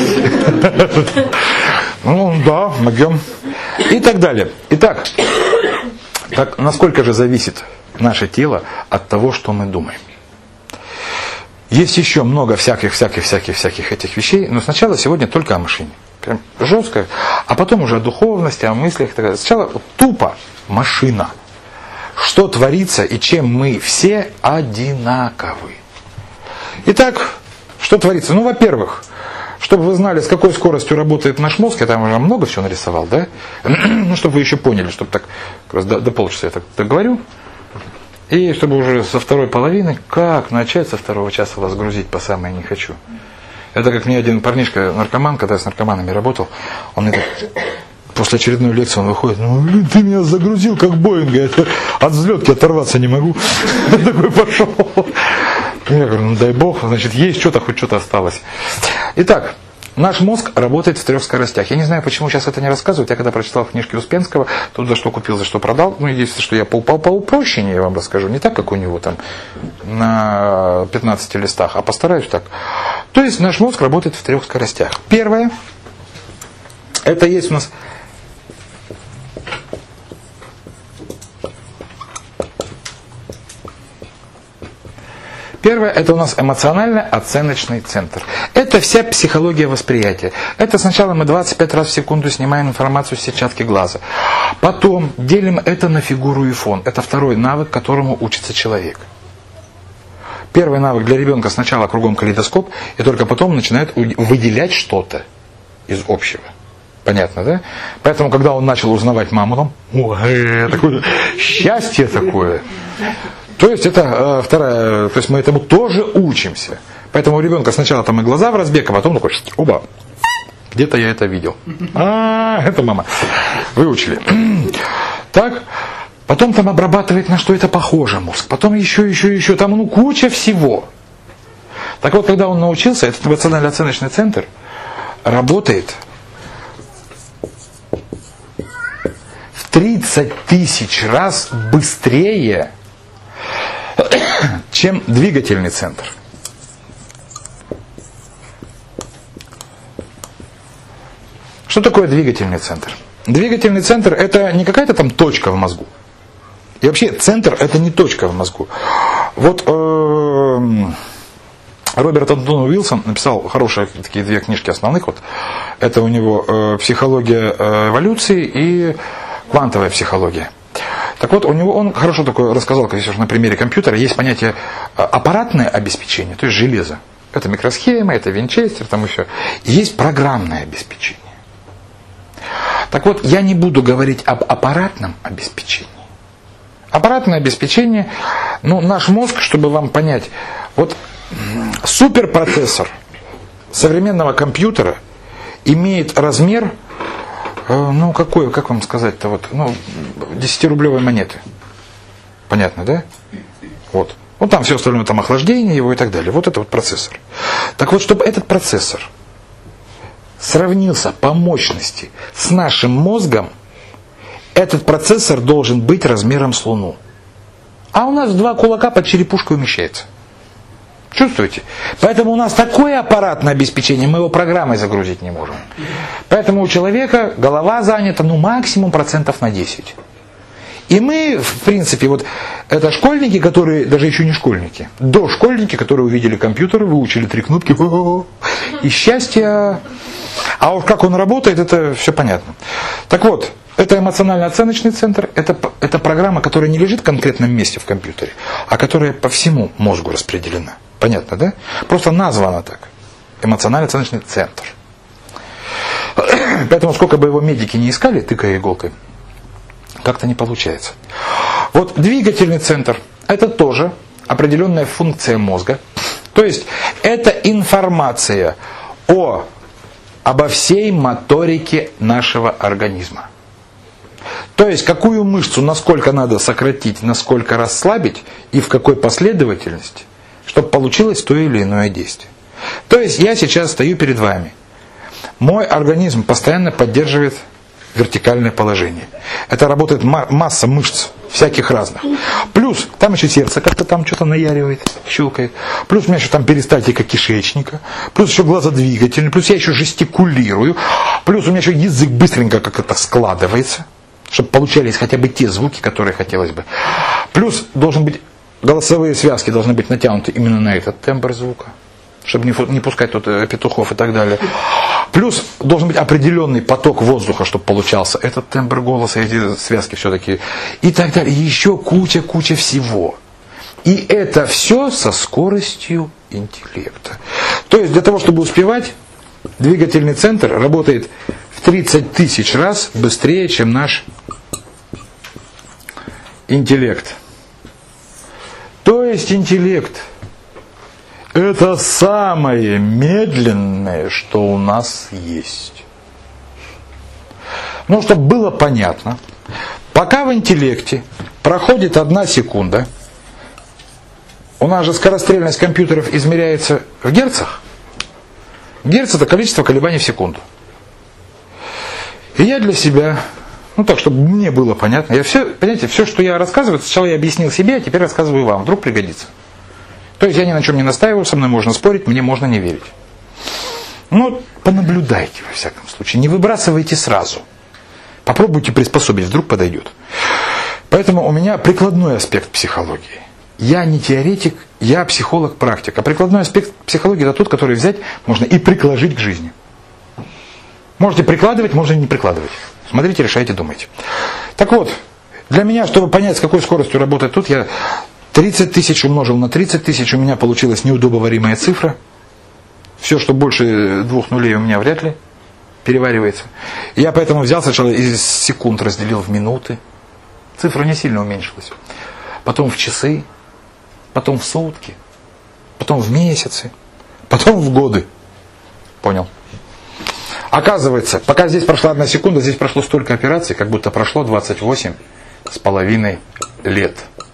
Ну да, могем. И так далее. Итак, так, насколько же зависит наше тело от того, что мы думаем? Есть еще много всяких, всяких, всяких, всяких этих вещей, но сначала сегодня только о машине. Прям жестко, а потом уже о духовности, о мыслях. Сначала тупо машина. Что творится и чем мы все одинаковы. Итак, что творится? Ну, во-первых, чтобы вы знали, с какой скоростью работает наш мозг, я там уже много всего нарисовал, да? Ну, чтобы вы еще поняли, чтобы так, как раз до, до полчаса я так, так говорю. И чтобы уже со второй половины, как начать со второго часа вас грузить по самое не хочу. Это как мне один парнишка, наркоман, когда я с наркоманами работал, он мне так, после очередной лекции он выходит, ну, блин, ты меня загрузил, как Боинга, это от взлетки оторваться не могу. Такой пошел. Я говорю, ну дай бог, значит, есть что-то, хоть что-то осталось. Итак, наш мозг работает в трех скоростях. Я не знаю, почему сейчас это не рассказывают. Я когда прочитал книжки Успенского, тут за что купил, за что продал. Ну, единственное, что я по, по, по упрощению я вам расскажу. Не так, как у него там на пятнадцати листах, а постараюсь так. То есть наш мозг работает в трех скоростях. Первое, это есть у нас... Первое, это у нас эмоционально-оценочный центр. Это вся психология восприятия. Это сначала мы двадцать пять раз в секунду снимаем информацию с сетчатки глаза. Потом делим это на фигуру и фон. Это второй навык, которому учится человек. Первый навык для ребенка сначала кругом калейдоскоп, и только потом начинает выделять что-то из общего. Понятно, да? Поэтому, когда он начал узнавать маму, там, ой, такое счастье такое. То есть это э, вторая, то есть мы этому тоже учимся. Поэтому у ребенка сначала там и глаза в разбег, а потом такой, оба, где-то я это видел. А, это мама. Выучили. Так, потом там обрабатывает, на что это похоже мозг. Потом еще, еще, еще, там ну куча всего. Так вот, когда он научился, этот эмоционально-оценочный центр работает в тридцать тысяч раз быстрее, чем двигательный центр. Что такое двигательный центр? Двигательный центр это не какая-то там точка в мозгу. И вообще центр это не точка в мозгу. Вот э, Роберт Антон Уилсон написал хорошие такие две книжки основных. Вот. Это у него э, «Психология эволюции» и «Квантовая психология». Так вот, у него он хорошо такое рассказал, конечно, на примере компьютера. Есть понятие аппаратное обеспечение, то есть железо. Это микросхема, это винчестер, там еще. И есть программное обеспечение. Так вот, я не буду говорить об аппаратном обеспечении. Аппаратное обеспечение, ну, наш мозг, чтобы вам понять, вот суперпроцессор современного компьютера имеет размер, ну, какой, как вам сказать-то, вот, ну, десятирублевой монеты. Понятно, да? Вот. Вот там все остальное, там охлаждение его и так далее. Вот это вот процессор. Так вот, чтобы этот процессор сравнился по мощности с нашим мозгом, этот процессор должен быть размером с Луну. А у нас два кулака под черепушкой умещается. Чувствуете? Поэтому у нас такой аппаратное обеспечение, мы его программой загрузить не можем. Поэтому у человека голова занята, ну, максимум процентов на десять. И мы, в принципе, вот это школьники, которые, даже еще не школьники, дошкольники, которые увидели компьютер, выучили три кнопки, и счастье. А уж как он работает, это все понятно. Так вот, это эмоционально-оценочный центр, это, это программа, которая не лежит в конкретном месте в компьютере, а которая по всему мозгу распределена. Понятно, да? Просто названа так. Эмоционально-оценочный центр. Поэтому сколько бы его медики не искали, тыкая иголкой, как-то не получается. Вот двигательный центр – это тоже определенная функция мозга. То есть это информация о, обо всей моторике нашего организма. То есть какую мышцу, насколько надо сократить, насколько расслабить и в какой последовательности, чтобы получилось то или иное действие. То есть я сейчас стою перед вами. Мой организм постоянно поддерживает вертикальное положение. Это работает масса мышц, всяких разных. Плюс, там еще сердце как-то там что-то наяривает, щелкает. Плюс у меня еще там перистальтика кишечника. Плюс еще глазодвигательный. Плюс я еще жестикулирую. Плюс у меня еще язык быстренько как это складывается, чтобы получались хотя бы те звуки, которые хотелось бы. Плюс должен быть, голосовые связки должны быть натянуты именно на этот тембр звука, чтобы не, не пускать тут петухов и так далее. Плюс должен быть определенный поток воздуха, чтобы получался этот тембр голоса, эти связки все-таки и так далее. И еще куча-куча всего. И это все со скоростью интеллекта. То есть для того, чтобы успевать, двигательный центр работает в тридцать тысяч раз быстрее, чем наш интеллект. То есть интеллект – это самое медленное, что у нас есть. Ну, чтобы было понятно, пока в интеллекте проходит одна секунда, у нас же скорострельность компьютеров измеряется в герцах. Герц – это количество колебаний в секунду. И я для себя, ну так, чтобы мне было понятно, я все, понимаете, все, что я рассказываю, сначала я объяснил себе, а теперь рассказываю вам, вдруг пригодится. То есть я ни на чем не настаиваю, со мной можно спорить, мне можно не верить. Ну, понаблюдайте во всяком случае, не выбрасывайте сразу. Попробуйте приспособить, вдруг подойдет. Поэтому у меня прикладной аспект психологии. Я не теоретик, я психолог-практик. А прикладной аспект психологии это тот, который взять можно и приложить к жизни. Можете прикладывать, можно не прикладывать. Смотрите, решайте, думайте. Так вот, для меня, чтобы понять, с какой скоростью работать тут, я тридцать тысяч умножил на тридцать тысяч, у меня получилась неудобоваримая цифра. Все, что больше двух нулей, у меня вряд ли переваривается. Я поэтому взял сначала из секунд, разделил в минуты. Цифра не сильно уменьшилась. Потом в часы, потом в сутки, потом в месяцы, потом в годы. Понял? Оказывается, пока здесь прошла одна секунда, здесь прошло столько операций, как будто прошло двадцать восемь с половиной лет.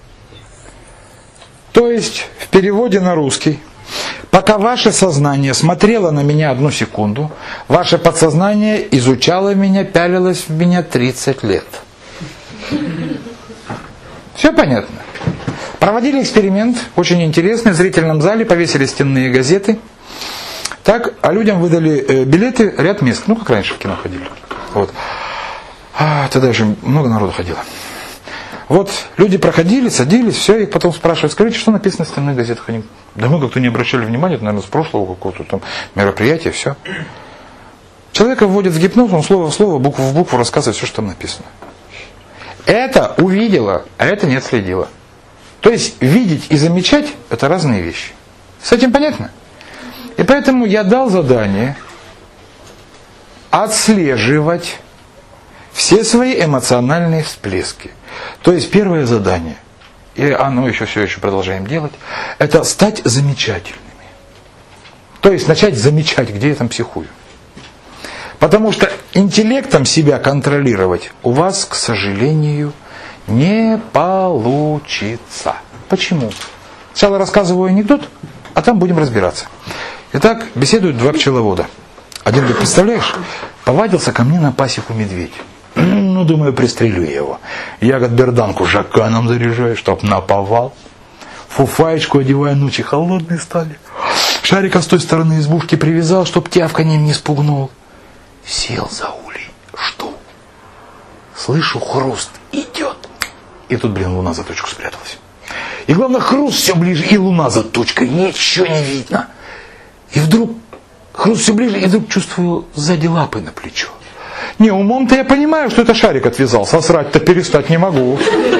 То есть, в переводе на русский, пока ваше сознание смотрело на меня одну секунду, ваше подсознание изучало меня, пялилось в меня тридцать лет. Все понятно? Проводили эксперимент, очень интересный, в зрительном зале повесили стенные газеты. Так, а людям выдали э, билеты, ряд мест. Ну, как раньше в кино ходили. Вот. А, тогда еще много народу ходило. Вот, люди проходили, садились, все, их потом спрашивают, скажите, что написано в стенных газетах? Они, да мы как-то не обращали внимания, это, наверное, с прошлого какого-то там мероприятия, все. Человека вводят в гипноз, он слово в слово, букву в букву рассказывает все, что там написано. Это увидела, а это не отследила. То есть, видеть и замечать – это разные вещи. С этим понятно? И поэтому я дал задание отслеживать все свои эмоциональные всплески. То есть первое задание, и оно еще все еще продолжаем делать, это стать замечательными. То есть начать замечать, где я там психую. Потому что интеллектом себя контролировать у вас, к сожалению, не получится. Почему? Сначала рассказываю анекдот, а там будем разбираться. Итак, беседуют два пчеловода. Один говорит, представляешь, повадился ко мне на пасеку медведь. Ну, Ну, думаю, пристрелю я его. Я как берданку жаканом заряжаю, чтоб наповал. Фуфаечку одеваю, ночи холодные стали. Шарика с той стороны избушки привязал, чтоб тявканьем не спугнул. Сел за улей, жду. Слышу, хруст идет. И тут, блин, луна за точку спряталась. И главное, хруст все ближе, и луна за точкой. Ничего не видно. И вдруг хруст все ближе, и вдруг чувствую сзади лапы на плечо. Не, умом-то я понимаю, что это шарик отвязался, а срать-то перестать не могу.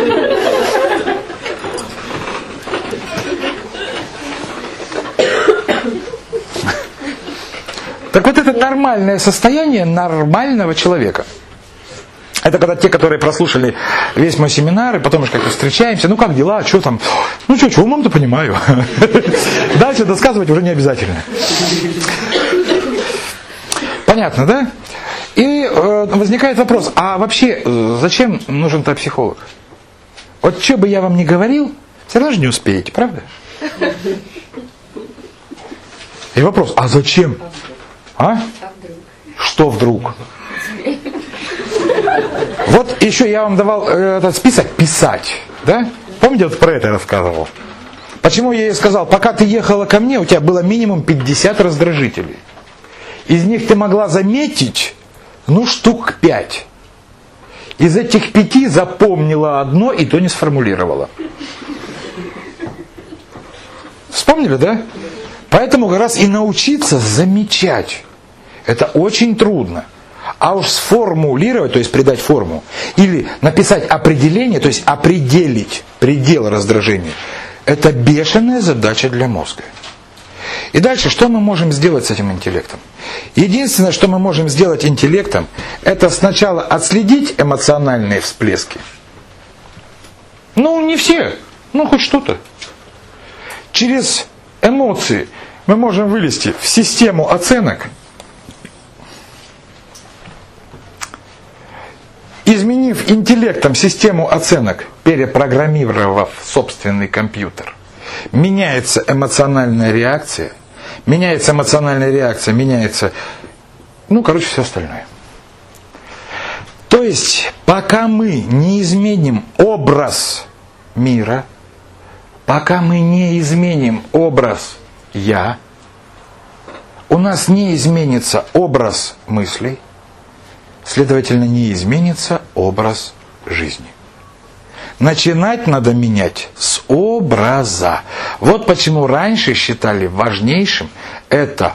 Так вот это нормальное состояние нормального человека. Это когда те, которые прослушали весь мой семинар, и потом уж как-то встречаемся, ну как дела, что там, ну что, что умом-то понимаю. Дальше досказывать уже не обязательно. Понятно, да? И э, возникает вопрос, а вообще э, зачем нужен-то психолог? Вот что бы я вам ни говорил, все равно же не успеете, правда? И вопрос, а зачем? А? Что вдруг? Вот еще я вам давал э, этот список писать, да? Помните, вот про это я рассказывал? Почему я ей сказал, пока ты ехала ко мне, у тебя было минимум пятьдесят раздражителей. Из них ты могла заметить, ну, штук пять. Из этих пяти запомнила одно, и то не сформулировала. Вспомнили, да? Поэтому как раз и научиться замечать. Это очень трудно. А уж сформулировать, то есть придать форму, или написать определение, то есть определить предел раздражения, это бешеная задача для мозга. И дальше, что мы можем сделать с этим интеллектом? Единственное, что мы можем сделать интеллектом, это сначала отследить эмоциональные всплески. Ну, не все, ну хоть что-то. Через эмоции мы можем вылезти в систему оценок, изменив интеллектом систему оценок, перепрограммировав собственный компьютер, меняется эмоциональная реакция, меняется эмоциональная реакция, меняется, ну, короче, все остальное. То есть, пока мы не изменим образ мира, пока мы не изменим образ «я», у нас не изменится образ мыслей, следовательно, не изменится образ жизни. Начинать надо менять с образа. Вот почему раньше считали важнейшим это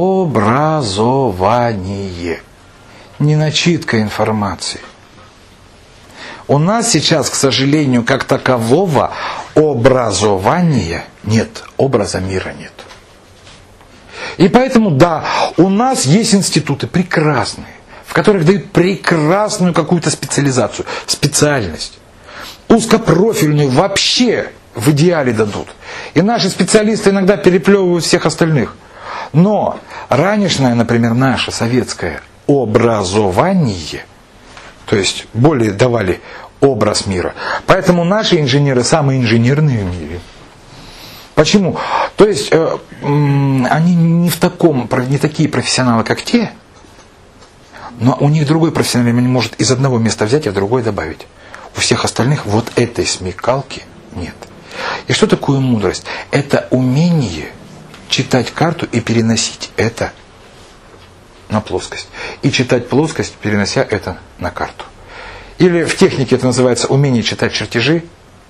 образование, не начитка информации. У нас сейчас, к сожалению, как такового образования нет, образа мира нет. И поэтому, да, у нас есть институты прекрасные, в которых дают прекрасную какую-то специализацию, специальность. Узкопрофильную вообще в идеале дадут. И наши специалисты иногда переплевывают всех остальных. Но ранешнее, например, наше советское образование, то есть более давали образ мира. Поэтому наши инженеры самые инженерные в мире. Почему? То есть э, они не в таком, не такие профессионалы, как те, но у них другой профессионал, они может из одного места взять, а другой добавить. У всех остальных вот этой смекалки нет. И что такое мудрость? Это умение читать карту и переносить это на плоскость. И читать плоскость, перенося это на карту. Или в технике это называется умение читать чертежи,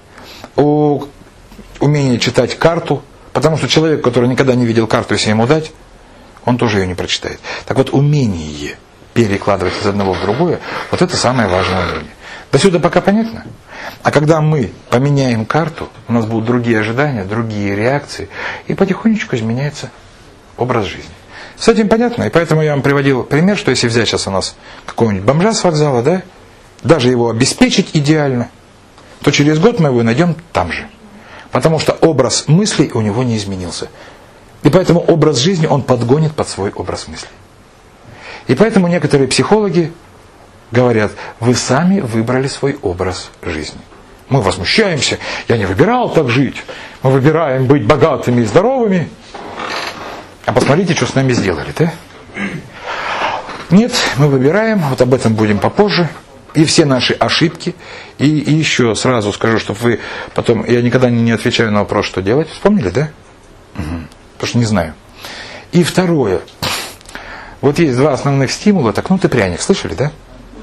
умение читать карту, потому что человек, который никогда не видел карту, если ему дать, он тоже ее не прочитает. Так вот, умение перекладывать из одного в другое, вот это самое важное умение. До сюда пока понятно? А когда мы поменяем карту, у нас будут другие ожидания, другие реакции, и потихонечку изменяется образ жизни. С этим понятно? И поэтому я вам приводил пример, что если взять сейчас у нас какого-нибудь бомжа с вокзала, да, даже его обеспечить идеально, то через год мы его найдем там же. Потому что образ мыслей у него не изменился. И поэтому образ жизни он подгонит под свой образ мыслей. И поэтому некоторые психологи говорят, вы сами выбрали свой образ жизни. Мы возмущаемся, я не выбирал так жить, мы выбираем быть богатыми и здоровыми. А посмотрите, что с нами сделали, да? Нет, мы выбираем, вот об этом будем попозже, И все наши ошибки. И, и еще сразу скажу, чтобы вы потом... Я никогда не отвечаю на вопрос, что делать. Вспомнили, да? Угу. Потому что не знаю. И второе. Вот есть два основных стимула. Так, ну ты пряник. Слышали, да?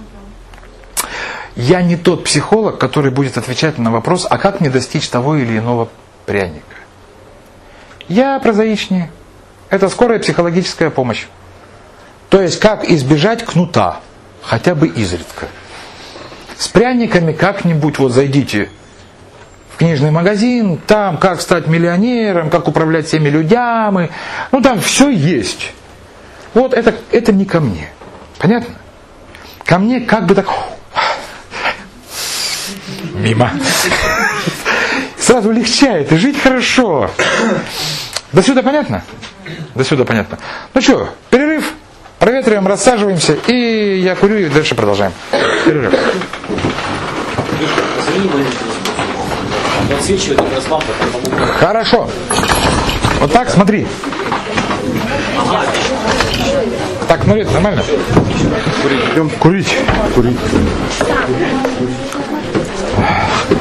Я не тот психолог, который будет отвечать на вопрос, а как мне достичь того или иного пряника. Я прозаичнее. Это скорая психологическая помощь. То есть, как избежать кнута. Хотя бы изредка. С пряниками как-нибудь вот зайдите в книжный магазин, там как стать миллионером, как управлять всеми людьми, ну там все есть. Вот это, это не ко мне. Понятно? Ко мне как бы так... Мимо. Сразу легчает, и жить хорошо. До сюда понятно? До сюда понятно. Ну что, перерыв? Проветриваем, рассаживаемся, и я курю, и дальше продолжаем. Перерыв. Хорошо. Вот так, смотри. Так, смотри, нормально? Курить. Идем курить. Курить.